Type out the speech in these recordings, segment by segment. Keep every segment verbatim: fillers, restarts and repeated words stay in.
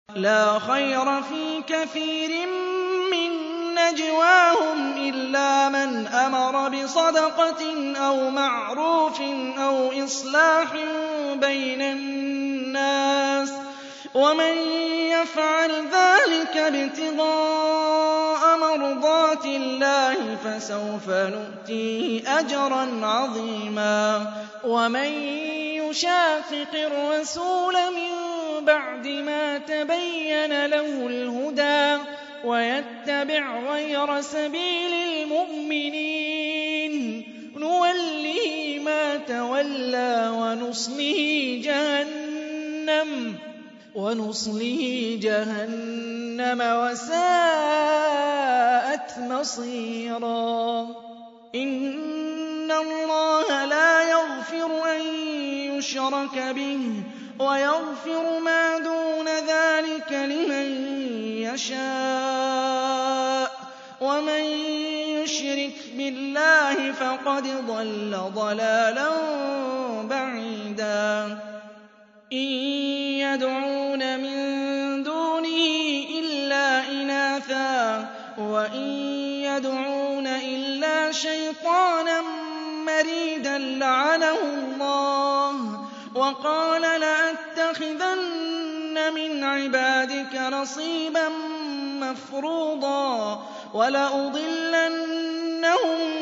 لَا خَيْرَ فِي كَثِيرٍ مِّن نَّجْوَاهُمْ إِلَّا مَنْ أَمَرَ بِصَدَقَةٍ أَوْ مَعْرُوفٍ أَوْ إِصْلَاحٍ بَيْنَ النَّاسِ ۚ وَمَن يَفْعَلْ ذَٰلِكَ ابْتِغَاءَ مَرْضَاتِ اللَّهِ فَسَوْفَ نُؤْتِيهِ أَجْرًا عَظِيمًا. وَمَن يُشَاقِقِ الرَّسُولَ مِن بَعْدِ مَا تَبَيَّنَ لَهُ الْهُدَىٰ وَيَتَّبِعْ غَيْرَ سَبِيلِ الْمُؤْمِنِينَ نُوَلِّهِ مَا تَوَلَّىٰ وَنُصْلِهِ جَهَنَّمَ وَنُصْلِهِ جَهَنَّمَ وَسَاءَتْ مَصِيرًا. إِنَّ اللَّهَ لَا يَغْفِرُ أَن يُشْرَكَ بِهِ وَيَغْفِرُ مَا دُونَ ذَٰلِكَ لِمَن يَشَاءُ ۚ وَمَن يُشْرِكْ بِاللَّهِ فَقَدْ ضَلَّ ضَلَالًا بَعِيدًا. إِن يَدْعُونَ مِن دُونِهِ إِلَّا إِنَاثًا وَإِن يَدْعُونَ إِلَّا شَيْطَانًا مَّرِيدًا لَّعَنَهُ اللَّهُ وَقَالَ لَأَتَّخِذَنَّ مِنْ عِبَادِكَ نَصِيبًا مَّفْرُوضًا وَلَأُضِلَّنَّهُمْ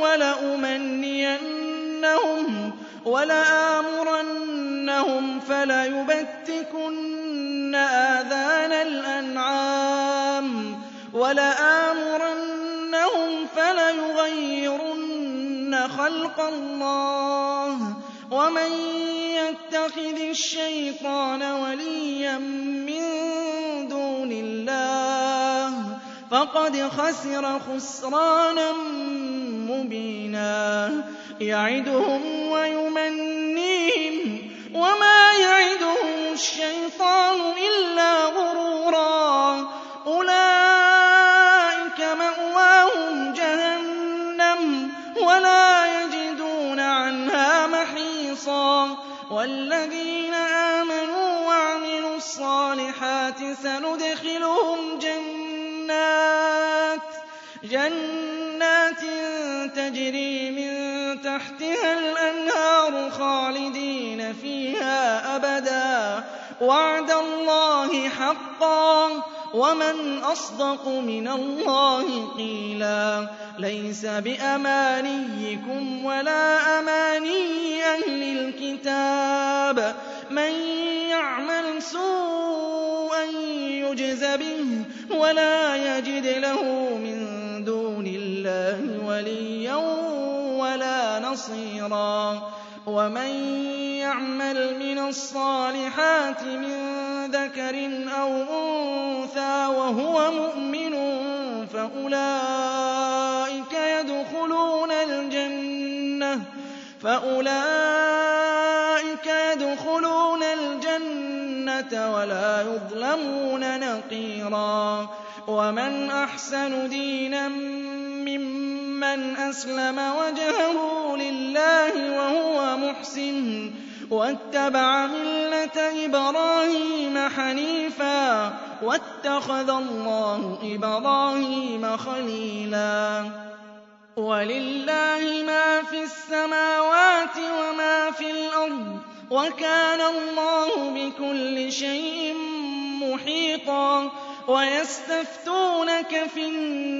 وَلَأُمَنِّيَنَّهُمْ وَلَآمُرَنَّهُمْ فَلَيُبَتِّكُنَّ آذَانَ الْأَنْعَامِ وَلَآمُرَنَّهُمْ فَلَيُغَيِّرُنَّ خَلْقَ اللَّهِ ۚ وَمَن يَتَّخِذِ الشَّيْطَانَ وَلِيًّا مِّن دُونِ اللَّهِ فَقَدْ خَسِرَ خُسْرَانًا مُّبِينًا. يَعِدُهُمْ وَيُمَنِّيهِمْ وَمَا يَعِدُهُمُ الشَّيْطَانُ إِلَّا غُرُورًا. أُولَٰئِكَ مَأْوَاهُمْ جَهَنَّمُ وَلَا يَجِدُونَ عَنْهَا مَحِيصًا. وَالَّذِينَ آمَنُوا وَعَمِلُوا الصَّالِحَاتِ سَنُدْخِلُهُمْ جَنَّاتٍ جَنَّاتٍ تَجْرِي مِن تَحْتِهَا الْأَنْهَارُ خَالِدِينَ فِيهَا أَبَدًا ۖ وَعْدَ اللَّهِ حَقًّا ۚ وَمَنْ أَصْدَقُ مِنَ اللَّهِ قِيلًا. لَيْسَ بِأَمَانِيِّكُمْ وَلَا أَمَانِيِّ أَهْلِ الْكِتَابِ ۗ مَن يَعْمَلْ سُوءًا يُجْزَ بِهِ وَلَا يَجِدْ لَهُ مِن دُونِ اللَّهِ وَلِيًّا وَلَا نَصِيرًا. وَمَن يَعْمَلْ مِنَ الصَّالِحَاتِ مِن ذَكَرٍ أَوْ أُنثَىٰ وَهُوَ مُؤْمِنٌ فَأُولَٰئِكَ يَدْخُلُونَ الْجَنَّةَ فَأُولَٰئِكَ يَدْخُلُونَ الْجَنَّةَ وَلَا يُظْلَمُونَ نَقِيرًا. وَمَنْ أَحْسَنُ دِينًا مِّمَّنْ أَسْلَمَ وَجْهَهُ لِلَّهِ وَهُوَ مُحْسِنٌ وَاتَّبَعَ مِلَّةَ إِبْرَاهِيمَ حَنِيفًا ۗ وَاتَّخَذَ اللَّهُ إِبْرَاهِيمَ خَلِيلًا. وَلِلَّهِ مَا فِي السَّمَاوَاتِ وَمَا فِي الْأَرْضِ ۚ وَكَانَ اللَّهُ بِكُلِّ شَيْءٍ مُّحِيطًا. وَيَسْتَفْتُونَكَ فِي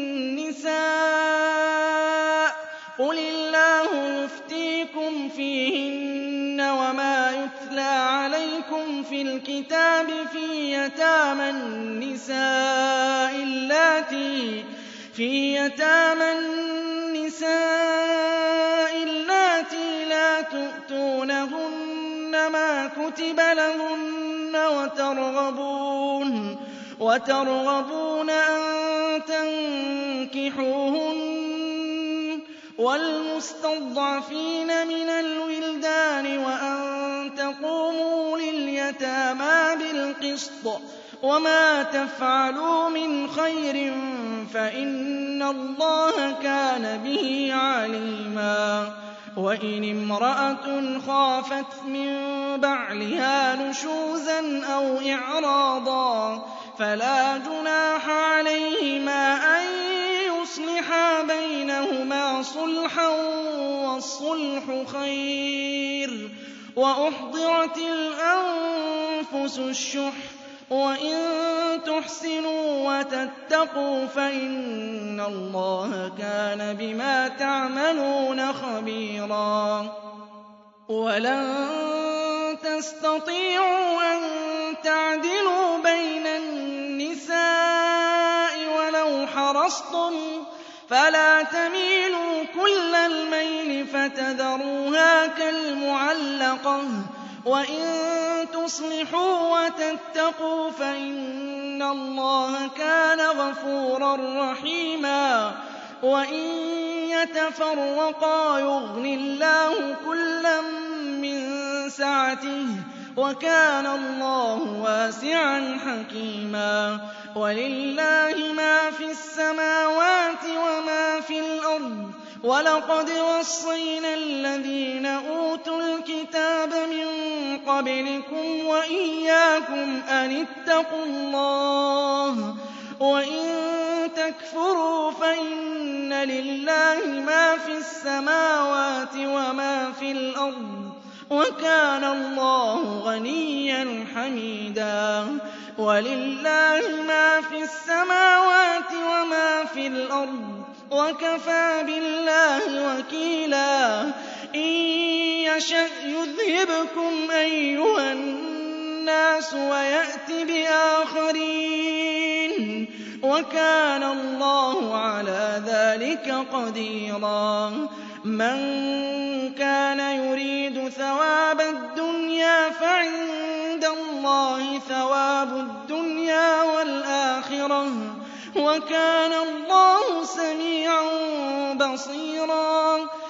النِّسَاءِ ۖ قُلِ اللَّهُ يُفْتِيكُمْ فِيهِنَّ وَمَا يُتْلَىٰ عَلَيْكُمْ فِي الْكِتَابِ فِي يَتَامَى النِّسَاءِ اللَّاتِي لَا تُؤْتُونَهُنَّ مَا كُتِبَ لَهُنَّ وَتَرْغَبُونَ وترغبون أَن تَنكِحُوهُنَّ وَالْمُسْتَضْعَفِينَ مِنَ الْوِلْدَانِ وَأَن تَقُومُوا لِلْيَتَامَىٰ بِالْقِسْطِ ۚ وَمَا تَفْعَلُوا مِنْ خَيْرٍ فَإِنَّ اللَّهَ كَانَ بِهِ عَلِيمًا. وَإِنِ امْرَأَةٌ خَافَتْ مِن بَعْلِهَا نُشُوزًا أَوْ إِعْرَاضًا فلا جناح عليهما أن يصلحا بينهما صلحا والصلح خير وأحضرت الأنفس الشح وإن تحسنوا وتتقوا فإن الله كان بما تعملون خبيرا ولن تستطيعوا أن تعدلوا بين النساء ولو حرصتم فلا تميلوا كل الميل فتذروها كالمعلقة وإن تصلحوا وتتقوا فإن الله كان غفورا رحيما وإن يتفرقا يغن الله كلا من سعته وكان الله واسعا حكيما ولله ما في السماوات وما في الأرض وَلَقَدْ وَصَّيْنَا الَّذِينَ أُوتُوا الْكِتَابَ مِن قَبْلِكُمْ وَإِيَّاكُمْ أَنِ اتَّقُوا اللَّهَ وَإِن تَكْفُرُوا فَإِنَّ لِلَّهِ مَا فِي السَّمَاوَاتِ وَمَا فِي الْأَرْضِ وَكَانَ اللَّهُ غَنِيًّا حَمِيدًا وَلِلَّهِ مَا فِي السَّمَاوَاتِ وَمَا فِي الْأَرْضِ وَكَفَىٰ بِاللَّهِ وَكِيلًا إِن يَشَأْ يُذْهِبْكُمْ أَيُّهَا النَّاسُ وَيَأْتِ بِآخَرِينَ وَكَانَ اللَّهُ عَلَىٰ ذَٰلِكَ قَدِيرًا مَّن كَانَ يُرِيدُ ثَوَابَ الدُّنْيَا فَعِندَ اللَّهِ ثَوَابُ الدُّنْيَا وَالْآخِرَةِ وَكَانَ اللَّهُ سَمِيعًا بَصِيرًا